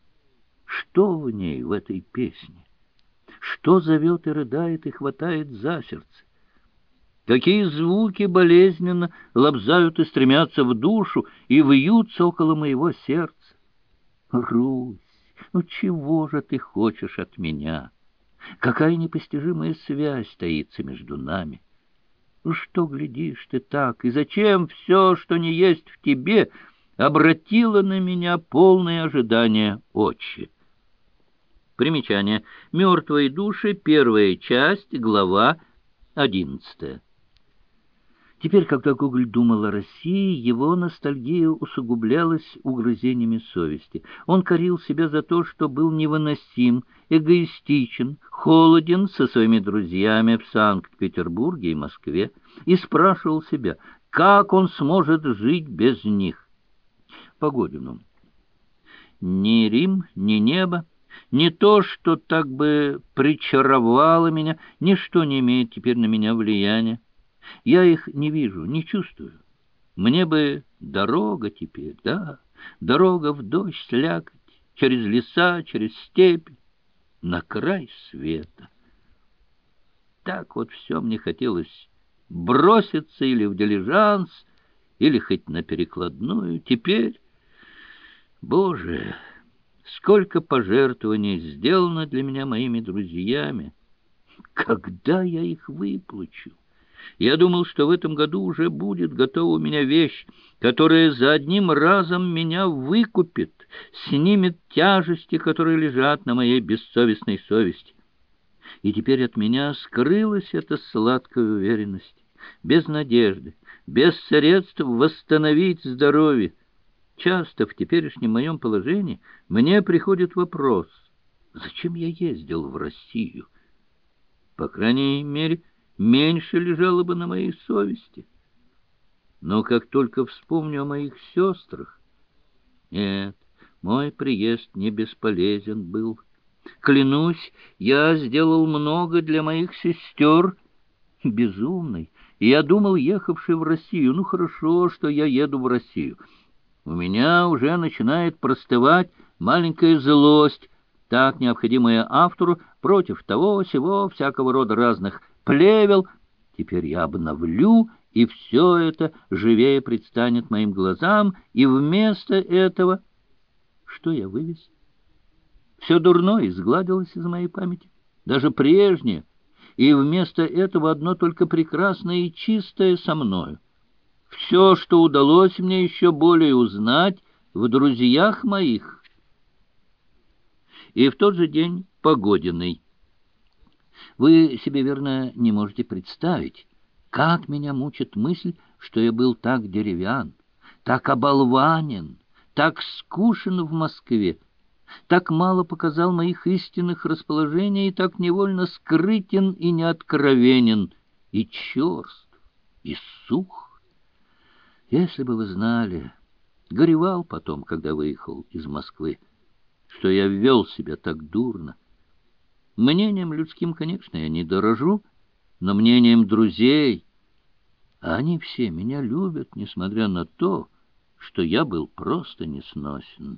Что в ней, в этой песне? Что зовет и рыдает и хватает за сердце? Какие звуки болезненно лобзают и стремятся в душу и вьются около моего сердца? Русь, ну чего же ты хочешь от меня? Какая непостижимая связь таится между нами? Ну что глядишь ты так, и зачем все, что не есть в тебе, обратило на меня полное ожидание очи? Примечание. «Мертвые души», первая часть, глава одиннадцатая. Теперь, когда Гоголь думал о России, его ностальгия усугублялась угрызениями совести. Он корил себя за то, что был невыносим, эгоистичен, холоден со своими друзьями в Санкт-Петербурге и Москве, и спрашивал себя, как он сможет жить без них. Погодину. Ни Рим, ни небо, не то, что так бы причаровало меня, ничто не имеет теперь на меня влияния. Я их не вижу, не чувствую. Мне бы дорога теперь, да, дорога в дождь, слякоть, через леса, через степь, на край света. Так вот все мне хотелось броситься или в дилижанс, или хоть на перекладную. Теперь, Боже, сколько пожертвований сделано для меня моими друзьями! Когда я их выплачу? Я думал, что в этом году уже будет готова у меня вещь, которая за одним разом меня выкупит, снимет тяжести, которые лежат на моей бессовестной совести. И теперь от меня скрылась эта сладкая уверенность, без надежды, без средств восстановить здоровье. Часто в теперешнем моем положении мне приходит вопрос: зачем я ездил в Россию? По крайней мере, меньше лежало бы на моей совести. Но как только вспомню о моих сестрах... Нет, мой приезд не бесполезен был. Клянусь, я сделал много для моих сестер. Безумный. И я думал, ехавший в Россию, ну хорошо, что я еду в Россию. У меня уже начинает простывать маленькая злость, так необходимая автору, против того-сего, всякого рода разных плевел. Теперь я обновлю, и все это живее предстанет моим глазам, и вместо этого... Что я вывез? Все дурное изгладилось из моей памяти, даже прежнее, и вместо этого одно только прекрасное и чистое со мною. Все, что удалось мне еще более узнать в друзьях моих. И в тот же день Погодиный. Вы себе, верно, не можете представить, как меня мучит мысль, что я был так деревян, так оболванен, так скучен в Москве, так мало показал моих истинных расположений и так невольно скрытен и неоткровенен, и черств, и сух. Если бы вы знали, горевал потом, когда выехал из Москвы, что я вел себя так дурно. Мнением людским, конечно, я не дорожу, но мнением друзей, а они все меня любят, несмотря на то, что я был просто несносен.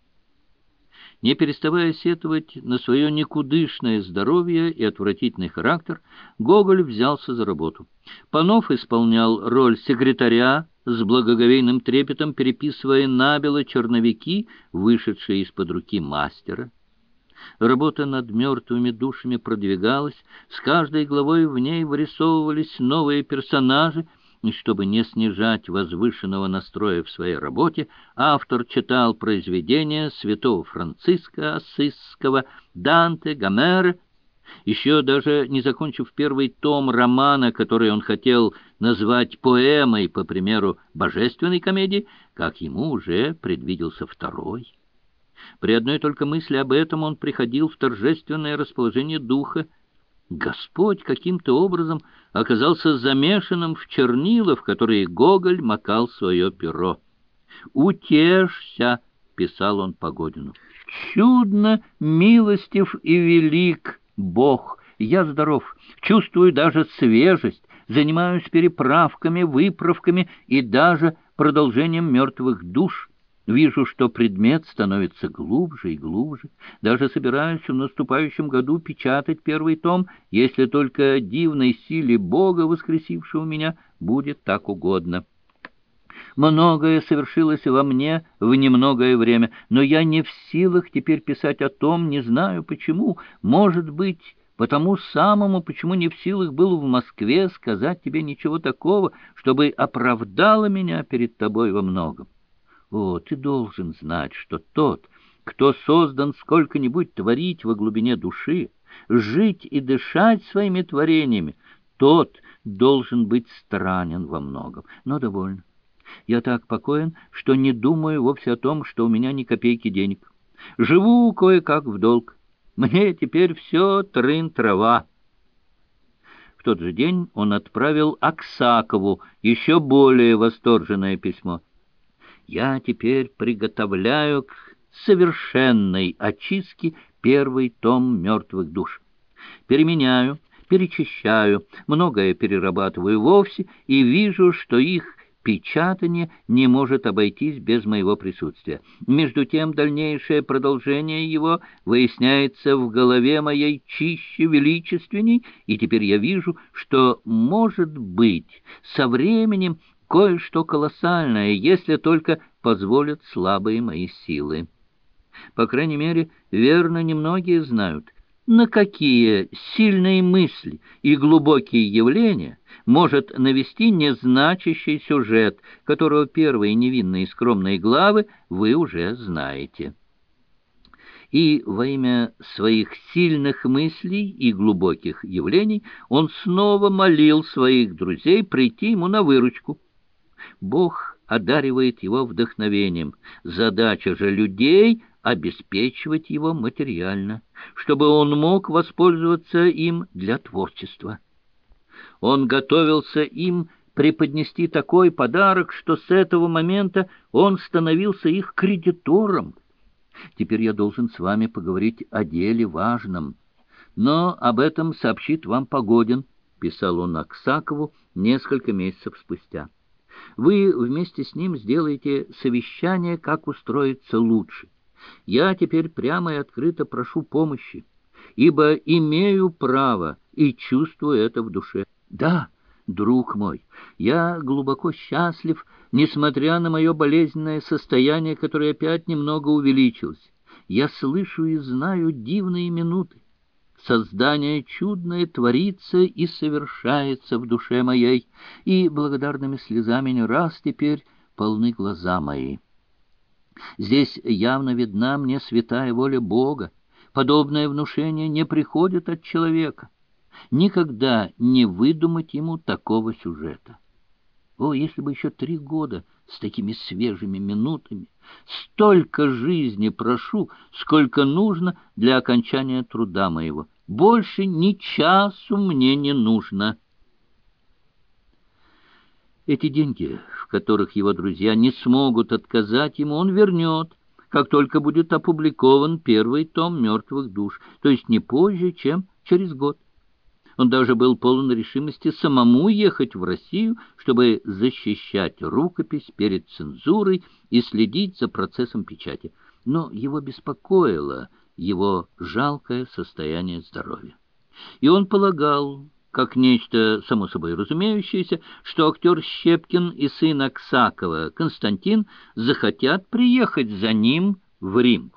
Не переставая сетовать на свое никудышное здоровье и отвратительный характер, Гоголь взялся за работу. Панов исполнял роль секретаря, с благоговейным трепетом переписывая набело черновики, вышедшие из-под руки мастера. Работа над мертвыми душами продвигалась, с каждой главой в ней вырисовывались новые персонажи, и чтобы не снижать возвышенного настроя в своей работе, автор читал произведения святого Франциска Ассизского, Данте, Гомера. Еще даже не закончив первый том романа, который он хотел назвать поэмой, по примеру божественной комедии, как ему уже предвиделся второй. При одной только мысли об этом он приходил в торжественное расположение духа. Господь каким-то образом оказался замешанным в чернила, в которые Гоголь макал свое перо. «Утешься», — писал он Погодину, — «чудно милостив и велик Бог. Я здоров, чувствую даже свежесть, занимаюсь переправками, выправками и даже продолжением мертвых душ. Вижу, что предмет становится глубже и глубже. Даже собираюсь в наступающем году печатать первый том, если только дивной силе Бога, воскресившего меня, будет так угодно. Многое совершилось во мне в немногое время, но я не в силах теперь писать о том, не знаю почему. Может быть, потому самому, почему не в силах был в Москве сказать тебе ничего такого, чтобы оправдало меня перед тобой во многом. О, ты должен знать, что тот, кто создан сколько-нибудь творить во глубине души, жить и дышать своими творениями, тот должен быть странен во многом. Но довольно. Я так покоен, что не думаю вовсе о том, что у меня ни копейки денег. Живу кое-как в долг. Мне теперь все трын-трава. В тот же день он отправил Аксакову еще более восторженное письмо. Я теперь приготовляю к совершенной очистке первый том «Мертвых душ». Переменяю, перечищаю, многое перерабатываю вовсе и вижу, что их печатание не может обойтись без моего присутствия. Между тем, дальнейшее продолжение его выясняется в голове моей чище, величественней, и теперь я вижу, что, может быть, со временем кое-что колоссальное, если только позволят слабые мои силы. По крайней мере, верно, немногие знают, на какие сильные мысли и глубокие явления может навести незначащий сюжет, которого первые невинные и скромные главы вы уже знаете. И во имя своих сильных мыслей и глубоких явлений он снова молил своих друзей прийти ему на выручку. Бог одаривает его вдохновением, задача же людей — обеспечивать его материально, чтобы он мог воспользоваться им для творчества. Он готовился им преподнести такой подарок, что с этого момента он становился их кредитором. Теперь я должен с вами поговорить о деле важном, но об этом сообщит вам Погодин, — писал он Аксакову несколько месяцев спустя. Вы вместе с ним сделаете совещание, как устроиться лучше. Я теперь прямо и открыто прошу помощи, ибо имею право и чувствую это в душе. Да, друг мой, я глубоко счастлив, несмотря на мое болезненное состояние, которое опять немного увеличилось. Я слышу и знаю дивные минуты. Создание чудное творится и совершается в душе моей, и благодарными слезами не раз теперь полны глаза мои. Здесь явно видна мне святая воля Бога. Подобное внушение не приходит от человека. Никогда не выдумать ему такого сюжета. О, если бы еще три года с такими свежими минутами! Столько жизни прошу, сколько нужно для окончания труда моего. Больше ни часу мне не нужно. Эти деньги, в которых его друзья не смогут отказать ему, он вернет, как только будет опубликован первый том «Мертвых душ», то есть не позже, чем через год. Он даже был полон решимости самому ехать в Россию, чтобы защищать рукопись перед цензурой и следить за процессом печати. Но его беспокоило его жалкое состояние здоровья. И он полагал, как нечто само собой разумеющееся, что актер Щепкин и сын Аксакова, Константин, захотят приехать за ним в Рим.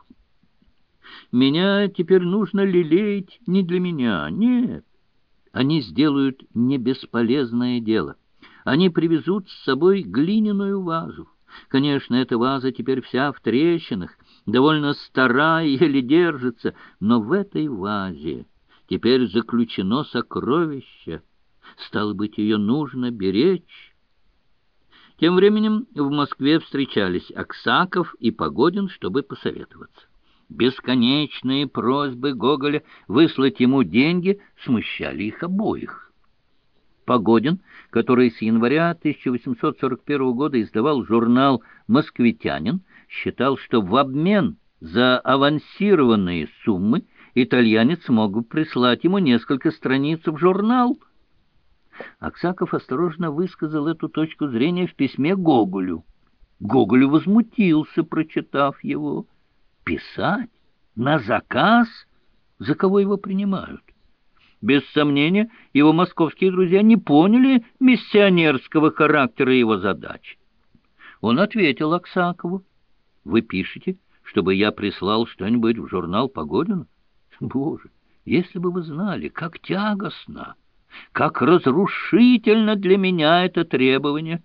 Меня теперь нужно лелеять не для меня, нет. Они сделают не бесполезное дело. Они привезут с собой глиняную вазу. Конечно, эта ваза теперь вся в трещинах, довольно старая, еле держится, но в этой вазе теперь заключено сокровище. Стало быть, ее нужно беречь. Тем временем в Москве встречались Аксаков и Погодин, чтобы посоветоваться. Бесконечные просьбы Гоголя выслать ему деньги смущали их обоих. Погодин, который с января тысяча восемьсот сорок первого года издавал журнал «Москвитянин», считал, что в обмен за авансированные суммы итальянец мог бы прислать ему несколько страниц в журнал. Аксаков осторожно высказал эту точку зрения в письме Гоголю. Гоголь возмутился, прочитав его. Писать? На заказ? За кого его принимают? Без сомнения, его московские друзья не поняли миссионерского характера его задач. Он ответил Аксакову: «Вы пишете, чтобы я прислал что-нибудь в журнал Погодину? Боже, если бы вы знали, как тягостно, как разрушительно для меня это требование!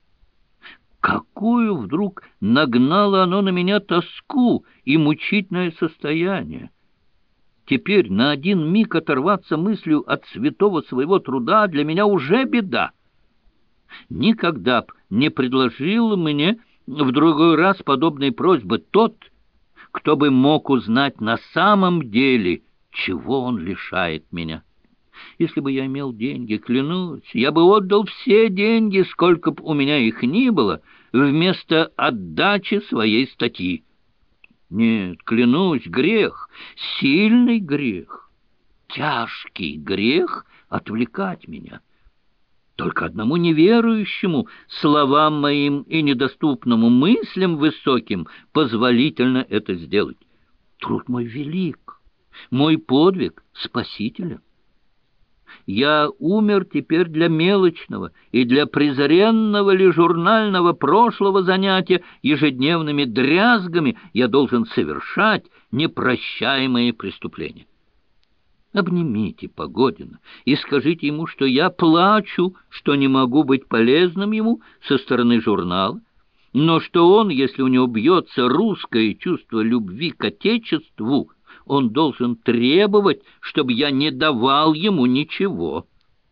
Какую вдруг нагнало оно на меня тоску и мучительное состояние! Теперь на один миг оторваться мыслью от святого своего труда для меня уже беда. Никогда б не предложил мне в другой раз подобной просьбы тот, кто бы мог узнать на самом деле, чего он лишает меня. Если бы я имел деньги, клянусь, я бы отдал все деньги, сколько б у меня их ни было, вместо отдачи своей статьи. Нет, клянусь, грех, сильный грех. тяжкий грех отвлекать меня. Только одному неверующему словам моим и недоступному мыслям высоким позволительно это сделать. Труд мой велик, мой подвиг спасителен. Я умер теперь для мелочного и для презренного ли журнального прошлого занятия ежедневными дрязгами я должен совершать непрощаемые преступления. Обнимите Погодина и скажите ему, что я плачу, что не могу быть полезным ему со стороны журнала, но что он, если у него бьется русское чувство любви к Отечеству, он должен требовать, чтобы я не давал ему ничего.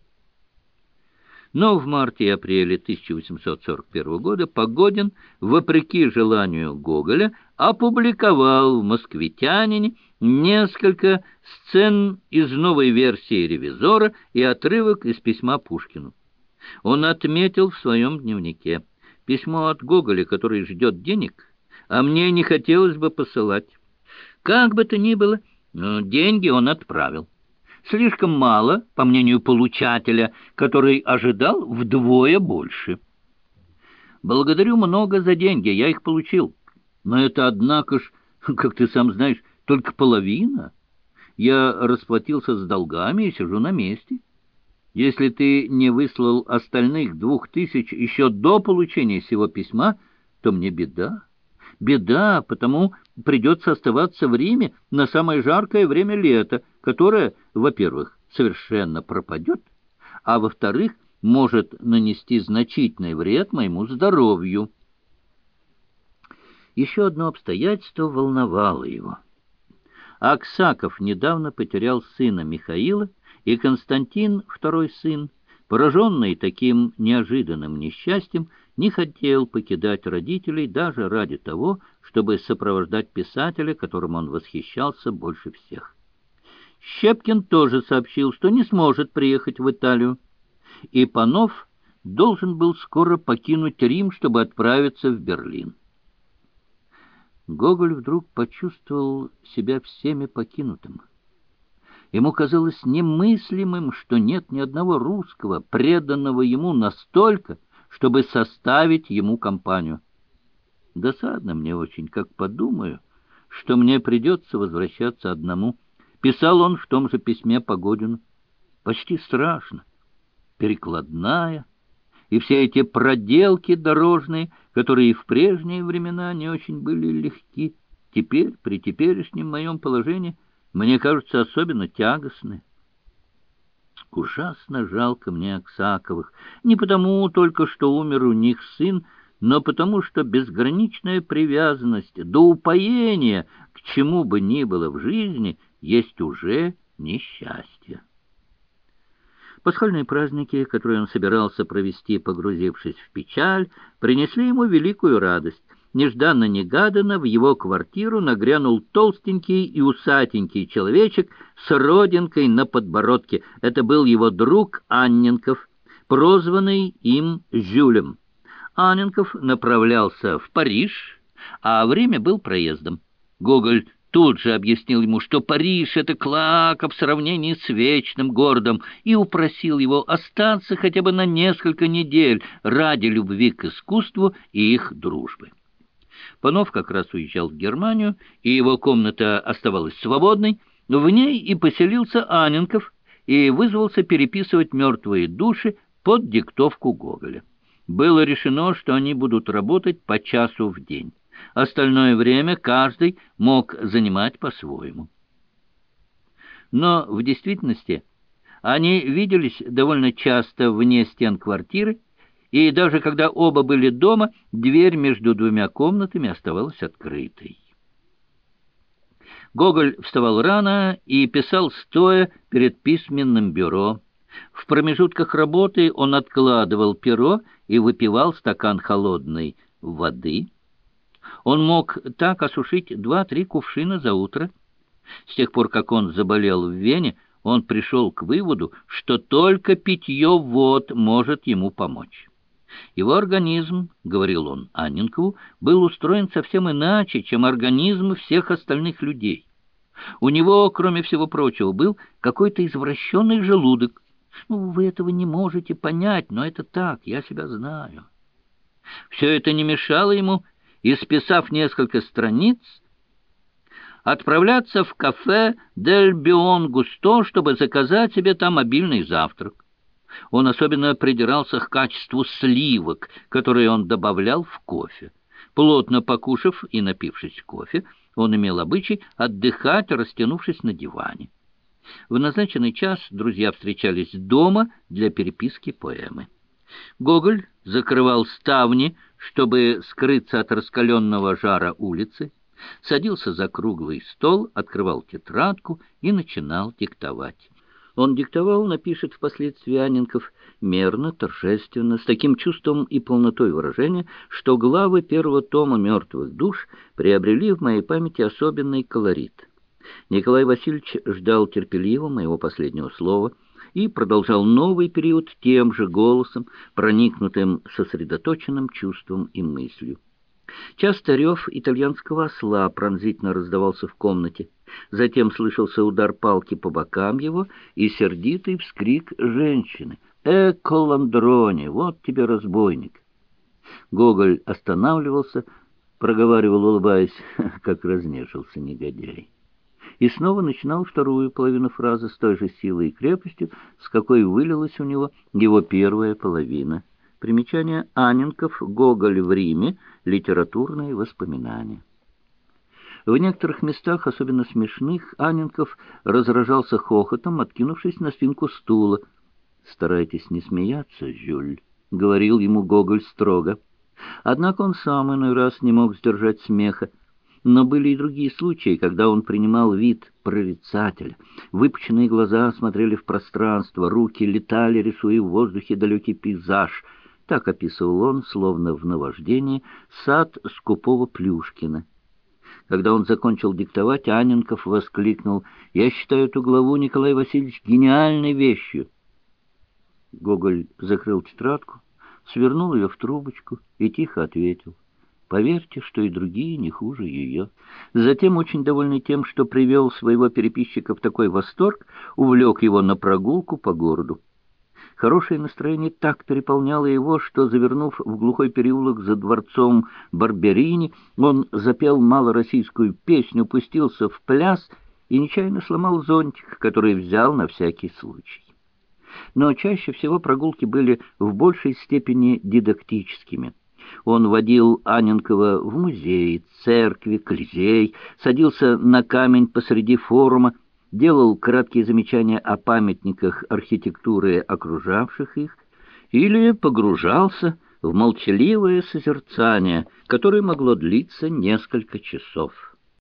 Но в марте и апреле тысяча восемьсот сорок первого года Погодин, вопреки желанию Гоголя, опубликовал в «Москвитянине» несколько сцен из новой версии «Ревизора» и отрывок из письма Пушкину. Он отметил в своем дневнике: «Письмо от Гоголя, который ждет денег, а мне не хотелось бы посылать. Как бы то ни было, деньги он отправил. Слишком мало, по мнению получателя, который ожидал вдвое больше. Благодарю много за деньги, я их получил. Но это, однако ж, как ты сам знаешь, только половина. Я расплатился с долгами и сижу на месте. Если ты не выслал остальных двух тысяч еще до получения сего письма, то мне беда. Беда, потому придется оставаться в Риме на самое жаркое время лета, которое, во-первых, совершенно пропадет, а во-вторых, может нанести значительный вред моему здоровью». Еще одно обстоятельство волновало его. Аксаков недавно потерял сына Михаила, и Константин, второй сын, пораженный таким неожиданным несчастьем, не хотел покидать родителей даже ради того, чтобы сопровождать писателя, которым он восхищался больше всех. Щепкин тоже сообщил, что не сможет приехать в Италию, и Панов должен был скоро покинуть Рим, чтобы отправиться в Берлин. Гоголь вдруг почувствовал себя всеми покинутым. Ему казалось немыслимым, что нет ни одного русского, преданного ему настолько, чтобы составить ему компанию. «Досадно мне очень, как подумаю, что мне придется возвращаться одному», — писал он в том же письме Погодину. «Почти страшно. Перекладная и все эти проделки дорожные, которые в прежние времена не очень были легки, теперь, при теперешнем моем положении, мне кажутся особенно тягостны. Ужасно жалко мне Аксаковых, не потому только, что умер у них сын, но потому, что безграничная привязанность до упоения к чему бы ни было в жизни есть уже несчастье». Пасхальные праздники, которые он собирался провести, погрузившись в печаль, принесли ему великую радость. Нежданно-негаданно в его квартиру нагрянул толстенький и усатенький человечек с родинкой на подбородке. Это был его друг Анненков, прозванный им Жюлем. Анненков направлялся в Париж, а время был проездом. Гоголь тут же объяснил ему, что Париж — это клоака в сравнении с вечным городом, и упросил его остаться хотя бы на несколько недель ради любви к искусству и их дружбы. Панов как раз уезжал в Германию, и его комната оставалась свободной. В ней и поселился Анненков, и вызвался переписывать «Мертвые души» под диктовку Гоголя. Было решено, что они будут работать по часу в день. Остальное время каждый мог занимать по-своему. Но в действительности они виделись довольно часто вне стен квартиры, и даже когда оба были дома, дверь между двумя комнатами оставалась открытой. Гоголь вставал рано и писал стоя перед письменным бюро. В промежутках работы он откладывал перо и выпивал стакан холодной воды. Он мог так осушить два-три кувшина за утро. С тех пор, как он заболел в Вене, он пришел к выводу, что только питье вод может ему помочь. Его организм, говорил он Анненкову, был устроен совсем иначе, чем организм всех остальных людей. У него, кроме всего прочего, был какой-то извращенный желудок. Ну, вы этого не можете понять, но это так, я себя знаю. Все это не мешало ему, исписав несколько страниц, отправляться в кафе «Дель Бион Густо», чтобы заказать себе там обильный завтрак. Он особенно придирался к качеству сливок, которые он добавлял в кофе. Плотно покушав и напившись кофе, он имел обычай отдыхать, растянувшись на диване. В назначенный час друзья встречались дома для переписки поэмы. Гоголь закрывал ставни, чтобы скрыться от раскаленного жара улицы, садился за круглый стол, открывал тетрадку и начинал диктовать. Он диктовал, напишет впоследствии Анненков, мерно, торжественно, с таким чувством и полнотой выражения, что главы первого тома «Мертвых душ» приобрели в моей памяти особенный колорит. Николай Васильевич ждал терпеливо моего последнего слова и продолжал новый период тем же голосом, проникнутым сосредоточенным чувством и мыслью. Часто рев итальянского осла пронзительно раздавался в комнате. Затем слышался удар палки по бокам его и сердитый вскрик женщины. «Эко Ландрони! Вот тебе разбойник!» Гоголь останавливался, проговаривал, улыбаясь, как разнежился негодяй. И снова начинал вторую половину фразы с той же силой и крепостью, с какой вылилась у него его первая половина. Примечание: Анненков, Гоголь в Риме, литературные воспоминания. В некоторых местах, особенно смешных, Анненков разражался хохотом, откинувшись на спинку стула. «Старайтесь не смеяться, Жюль», — говорил ему Гоголь строго. Однако он сам иной раз не мог сдержать смеха. Но были и другие случаи, когда он принимал вид прорицателя. Выпученные глаза смотрели в пространство, руки летали, рисуя в воздухе далекий пейзаж. Так описывал он, словно в наваждении, сад скупого Плюшкина. Когда он закончил диктовать, Анненков воскликнул: «Я считаю эту главу, Николай Васильевич, гениальной вещью». Гоголь закрыл тетрадку, свернул ее в трубочку и тихо ответил: «Поверьте, что и другие не хуже ее». Затем, очень довольный тем, что привел своего переписчика в такой восторг, увлек его на прогулку по городу. Хорошее настроение так переполняло его, что, завернув в глухой переулок за дворцом Барберини, он запел малороссийскую песню, пустился в пляс и нечаянно сломал зонтик, который взял на всякий случай. Но чаще всего прогулки были в большей степени дидактическими. Он водил Анненкова в музей, церкви, Колизей, садился на камень посреди форума, делал краткие замечания о памятниках архитектуры, окружавших их, или погружался в молчаливое созерцание, которое могло длиться несколько часов.